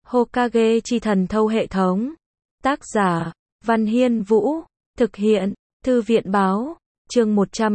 Hokage chi thần thâu hệ thống. Tác giả, Văn Hiên Vũ. Thực hiện, Thư viện Báo. Chương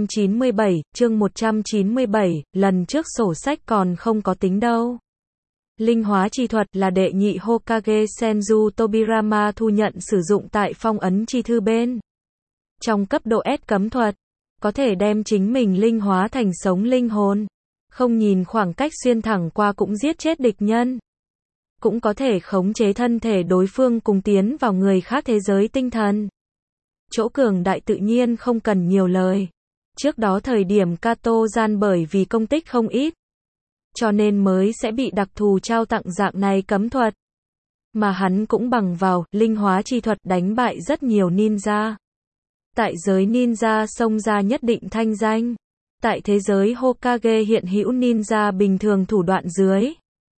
197, lần trước sổ sách còn không có tính đâu. Linh hóa chi thuật là đệ nhị Hokage Senju Tobirama thu nhận sử dụng tại phong ấn chi thư bên. Trong cấp độ S cấm thuật, có thể đem chính mình linh hóa thành sống linh hồn. Không nhìn khoảng cách xuyên thẳng qua cũng giết chết địch nhân. Cũng có thể khống chế thân thể đối phương cùng tiến vào người khác thế giới tinh thần. Chỗ cường đại tự nhiên không cần nhiều lời. Trước đó thời điểm Kato gian bởi vì công tích không ít, cho nên mới sẽ bị đặc thù trao tặng dạng này cấm thuật. Mà hắn cũng bằng vào linh hóa chi thuật đánh bại rất nhiều ninja. Tại giới ninja xông ra nhất định thanh danh. Tại thế giới Hokage hiện hữu ninja bình thường thủ đoạn dưới,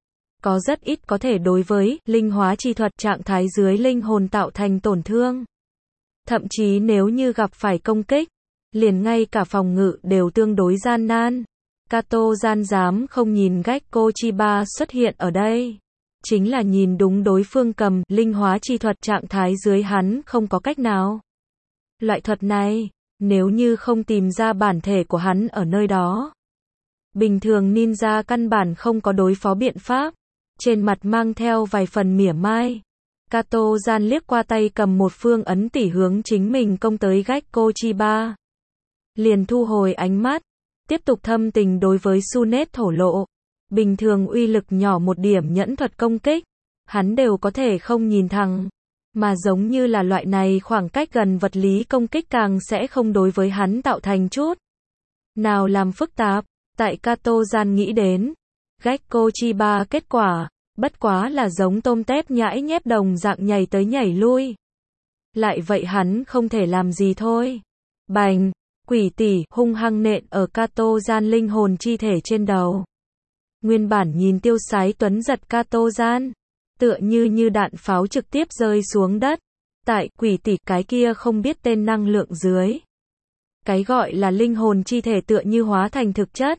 có rất ít có thể đối với linh hóa chi thuật trạng thái dưới linh hồn tạo thành tổn thương. Thậm chí nếu như gặp phải công kích, liền ngay cả phòng ngự đều tương đối gian nan. Kato gian dám không nhìn Gekko Chiba xuất hiện ở đây, chính là nhìn đúng đối phương cầm linh hóa chi thuật trạng thái dưới hắn không có cách nào. Loại thuật này, nếu như không tìm ra bản thể của hắn ở nơi đó, bình thường ninja căn bản không có đối phó biện pháp. Trên mặt mang theo vài phần mỉa mai, Kato gian liếc qua tay cầm một phương ấn tỉ hướng chính mình công tới Gekko Chiba. Liền thu hồi ánh mắt, tiếp tục thâm tình đối với Tsunade thổ lộ. Bình thường uy lực nhỏ một điểm nhẫn thuật công kích, hắn đều có thể không nhìn thẳng. Mà giống như là loại này khoảng cách gần vật lý công kích càng sẽ không đối với hắn tạo thành chút nào làm phức tạp. Tại Kato gian nghĩ đến Gekko Chiba kết quả, bất quá là giống tôm tép nhãi nhép đồng dạng nhảy tới nhảy lui. Lại vậy hắn không thể làm gì thôi. Bành, quỷ tỷ hung hăng nện ở Kato gian linh hồn chi thể trên đầu. Nguyên bản nhìn tiêu sái tuấn giật Kato gian, tựa như đạn pháo trực tiếp rơi xuống đất. Tại quỷ tỷ cái kia không biết tên năng lượng dưới, cái gọi là linh hồn chi thể tựa như hóa thành thực chất,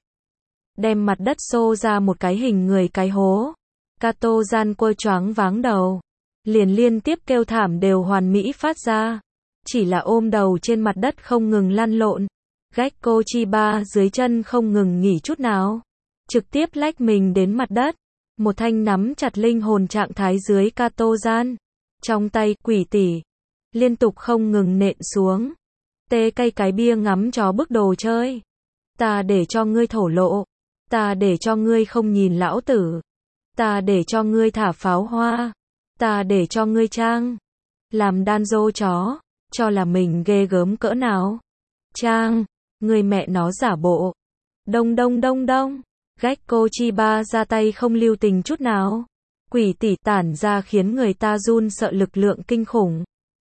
đem mặt đất xô ra một cái hình người cái hố. Kato gian quơ choáng váng đầu, liền liên tiếp kêu thảm đều hoàn mỹ phát ra, chỉ là ôm đầu trên mặt đất không ngừng lăn lộn. Gekko Chiba dưới chân không ngừng nghỉ chút nào, trực tiếp lách mình đến mặt đất, một thanh nắm chặt linh hồn trạng thái dưới Kato gian, trong tay quỷ tỷ liên tục không ngừng nện xuống. Tê cây cái bia ngắm chó bức đồ chơi, ta để cho ngươi thổ lộ, ta để cho ngươi không nhìn lão tử, ta để cho ngươi thả pháo hoa, ta để cho ngươi trang làm đan dô chó, cho là mình ghê gớm cỡ nào. Trang, ngươi mẹ nó giả bộ. Đông đông đông đông, Gekko Chiba ra tay không lưu tình chút nào. Quỷ tỷ tản ra khiến người ta run sợ lực lượng kinh khủng.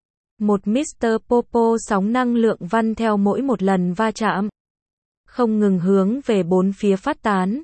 Một Mr. Popo sóng năng lượng văn theo mỗi một lần va chạm, không ngừng hướng về bốn phía phát tán.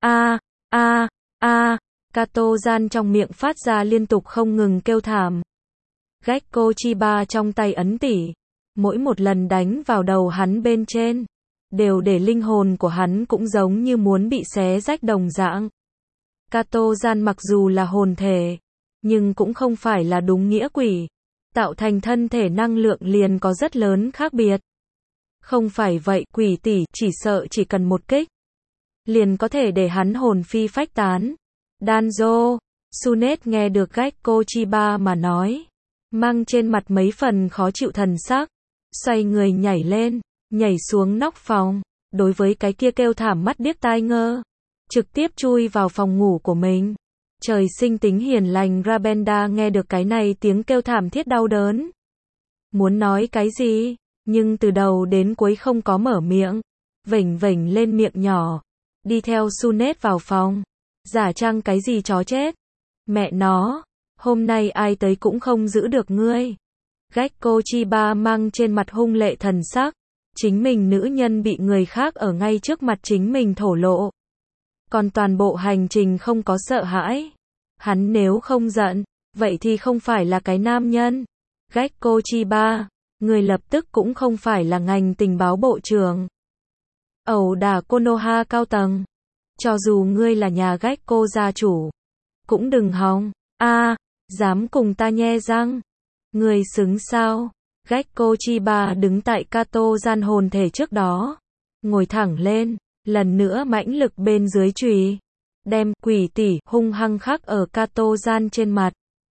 Kato gian trong miệng phát ra liên tục không ngừng kêu thảm. Gekko Chiba trong tay ấn tỉ, mỗi một lần đánh vào đầu hắn bên trên, đều để linh hồn của hắn cũng giống như muốn bị xé rách đồng dạng. Kato gian mặc dù là hồn thể, nhưng cũng không phải là đúng nghĩa quỷ, tạo thành thân thể năng lượng liền có rất lớn khác biệt. Không phải vậy quỷ tỷ chỉ sợ chỉ cần một kích, liền có thể để hắn hồn phi phách tán. Danzo, Tsunade nghe được Gekko Chiba mà nói, mang trên mặt mấy phần khó chịu thần sắc, xoay người nhảy lên, nhảy xuống nóc phòng, đối với cái kia kêu thảm mắt điếc tai ngơ, trực tiếp chui vào phòng ngủ của mình. Trời sinh tính hiền lành Rabenda nghe được cái này tiếng kêu thảm thiết đau đớn, muốn nói cái gì, nhưng từ đầu đến cuối không có mở miệng, vểnh vểnh lên miệng nhỏ, đi theo Tsunade vào phòng, giả trang cái gì chó chết. Mẹ nó, hôm nay ai tới cũng không giữ được ngươi. Gekko Chiba mang trên mặt hung lệ thần sắc, chính mình nữ nhân bị người khác ở ngay trước mặt chính mình thổ lộ, còn toàn bộ hành trình không có sợ hãi. Hắn nếu không giận, vậy thì không phải là cái nam nhân. Gekko Chiba, người lập tức cũng không phải là ngành tình báo bộ trưởng, ẩu đả Konoha cao tầng. Cho dù ngươi là nhà Gekko gia chủ, cũng đừng hòng. Dám cùng ta nhe răng. Người xứng sao? Gekko Chiba đứng tại Kato gian hồn thể trước đó. Ngồi thẳng lên, lần nữa mãnh lực bên dưới chùy. Đem quỷ tỷ hung hăng khắc ở Kato gian trên mặt.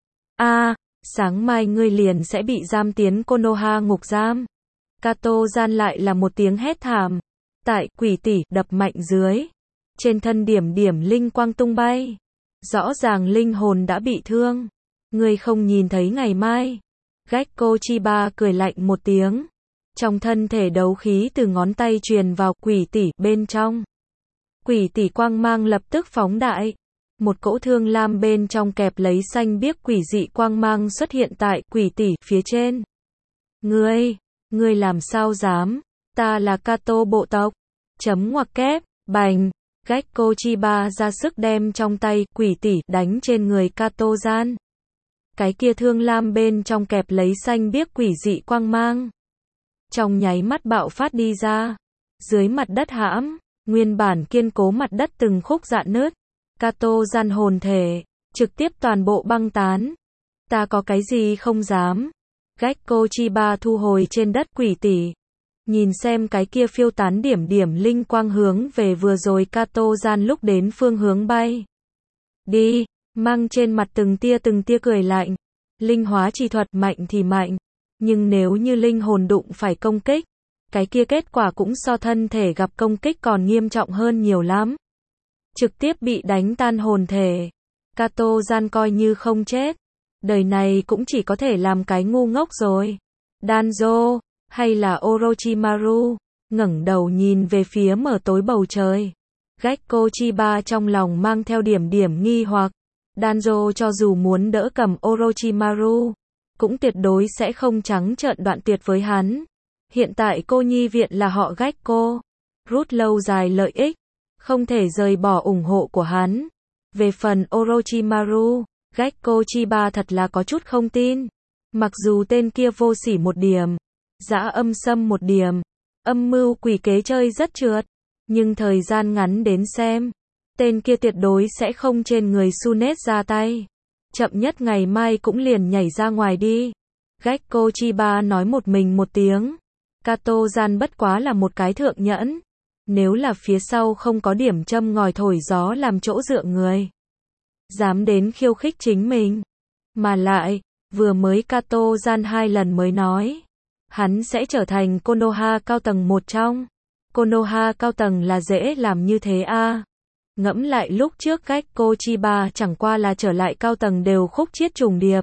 Sáng mai ngươi liền sẽ bị giam tiến Konoha ngục giam. Kato gian lại là một tiếng hét thảm. Tại quỷ tỷ đập mạnh dưới. Trên thân điểm điểm linh quang tung bay. Rõ ràng linh hồn đã bị thương. Ngươi không nhìn thấy ngày mai. Gekko Chiba cười lạnh một tiếng. Trong thân thể đấu khí từ ngón tay truyền vào quỷ tỷ bên trong. Quỷ tỷ quang mang lập tức phóng đại. Một cỗ thương lam bên trong kẹp lấy xanh biếc quỷ dị quang mang xuất hiện tại quỷ tỷ phía trên. Ngươi làm sao dám? Ta là Kato bộ tộc. Chấm ngoặc kép, bành. Gekko Chiba ra sức đem trong tay quỷ tỷ đánh trên người Kato gian. Cái kia thương lam bên trong kẹp lấy xanh biếc quỷ dị quang mang. Trong nháy mắt bạo phát đi ra. Dưới mặt đất hãm, nguyên bản kiên cố mặt đất từng khúc rạn nứt. Kato gian hồn thể, trực tiếp toàn bộ băng tán. Ta có cái gì không dám. Gekko Chiba thu hồi trên đất quỷ tỷ. Nhìn xem cái kia phiêu tán điểm điểm linh quang hướng về vừa rồi Kato gian lúc đến phương hướng bay. Đi, mang trên mặt từng tia cười lạnh. Linh hóa chi thuật mạnh thì mạnh. Nhưng nếu như linh hồn đụng phải công kích, cái kia kết quả cũng so thân thể gặp công kích còn nghiêm trọng hơn nhiều lắm. Trực tiếp bị đánh tan hồn thể. Kato gian coi như không chết. Đời này cũng chỉ có thể làm cái ngu ngốc rồi. Danzo, hay là Orochimaru, ngẩng đầu nhìn về phía mở tối bầu trời. Gekko Chiba trong lòng mang theo điểm điểm nghi hoặc. Danzo cho dù muốn đỡ cầm Orochimaru, cũng tuyệt đối sẽ không trắng trợn đoạn tuyệt với hắn. Hiện tại cô nhi viện là họ Gekko. Rút lâu dài lợi ích. Không thể rời bỏ ủng hộ của hắn. Về phần Orochimaru, Gekko Chiba thật là có chút không tin. Mặc dù tên kia vô sỉ một điểm, dã âm xâm một điểm, âm mưu quỷ kế chơi rất trượt, nhưng thời gian ngắn đến xem, tên kia tuyệt đối sẽ không trên người Tsunet ra tay. Chậm nhất ngày mai cũng liền nhảy ra ngoài đi. Gekko Chiba nói một mình một tiếng. Kato gian bất quá là một cái thượng nhẫn. Nếu là phía sau không có điểm châm ngòi thổi gió làm chỗ dựa người, dám đến khiêu khích chính mình. Mà lại, vừa mới Kato gian 2 lần mới nói, hắn sẽ trở thành Konoha cao tầng một trong. Konoha cao tầng là dễ làm như thế a. Ngẫm lại lúc trước Gekko Chiba chẳng qua là trở lại cao tầng đều khúc chiết trùng điệp.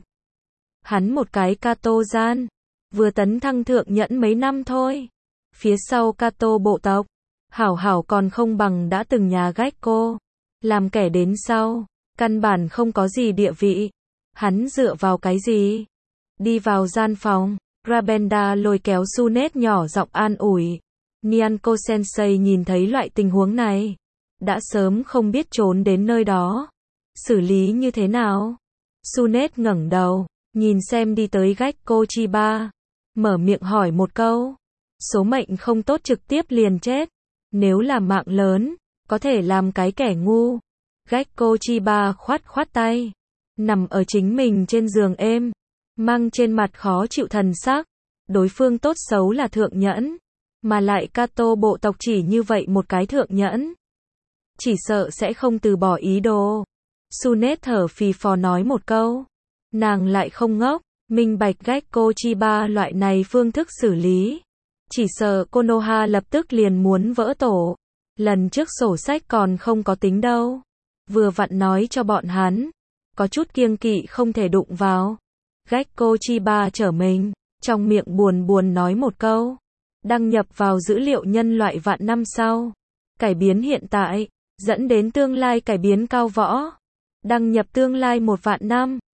Hắn một cái Kato gian, vừa tấn thăng thượng nhẫn mấy năm thôi. Phía sau Kato bộ tộc, hảo còn không bằng đã từng nhà Gekko. Làm kẻ đến sau, căn bản không có gì địa vị. Hắn dựa vào cái gì? Đi vào gian phòng, Rabenda lôi kéo Tsunet nhỏ giọng an ủi. Nyanko Sensei nhìn thấy loại tình huống này, đã sớm không biết trốn đến nơi đó. Xử lý như thế nào? Tsunet ngẩng đầu, nhìn xem đi tới Gekko Chiba, mở miệng hỏi một câu. Số mệnh không tốt trực tiếp liền chết. Nếu là mạng lớn, có thể làm cái kẻ ngu. Gekko Chiba khoát tay, nằm ở chính mình trên giường êm, mang trên mặt khó chịu thần sắc. Đối phương tốt xấu là thượng nhẫn, mà lại Kato bộ tộc chỉ như vậy một cái thượng nhẫn, chỉ sợ sẽ không từ bỏ ý đồ. Tsunet thở phì phò nói một câu. Nàng lại không ngốc, minh bạch Gekko Chiba loại này phương thức xử lý. Chỉ sợ Konoha lập tức liền muốn vỡ tổ. Lần trước sổ sách còn không có tính đâu. Vừa vặn nói cho bọn hắn, có chút kiêng kỵ không thể đụng vào. Gekko Chiba trở mình, trong miệng buồn nói một câu. Đăng nhập vào dữ liệu nhân loại vạn năm sau. Cải biến hiện tại, dẫn đến tương lai cải biến cao võ. Đăng nhập tương lai 1 vạn năm.